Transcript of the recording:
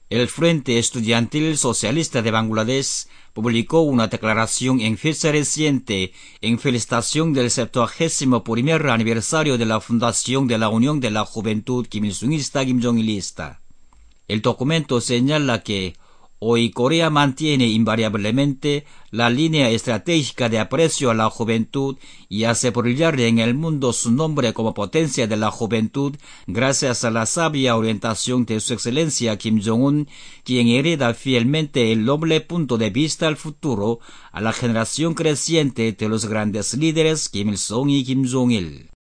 El Frente Estudiantil Socialista de Bangladesh publicó una declaración en fecha reciente en felicitación del 71º aniversario de la fundación de la Unión de la Juventud Kim Il-sungista Kim Jong-ilista. El documento señala que hoy Corea mantiene invariablemente la línea estratégica de aprecio a la juventud y hace brillar en el mundo su nombre como potencia de la juventud gracias a la sabia orientación de su excelencia Kim Jong-un, quien hereda fielmente el noble punto de vista al futuro a la generación creciente de los grandes líderes Kim Il-sung y Kim Jong-il.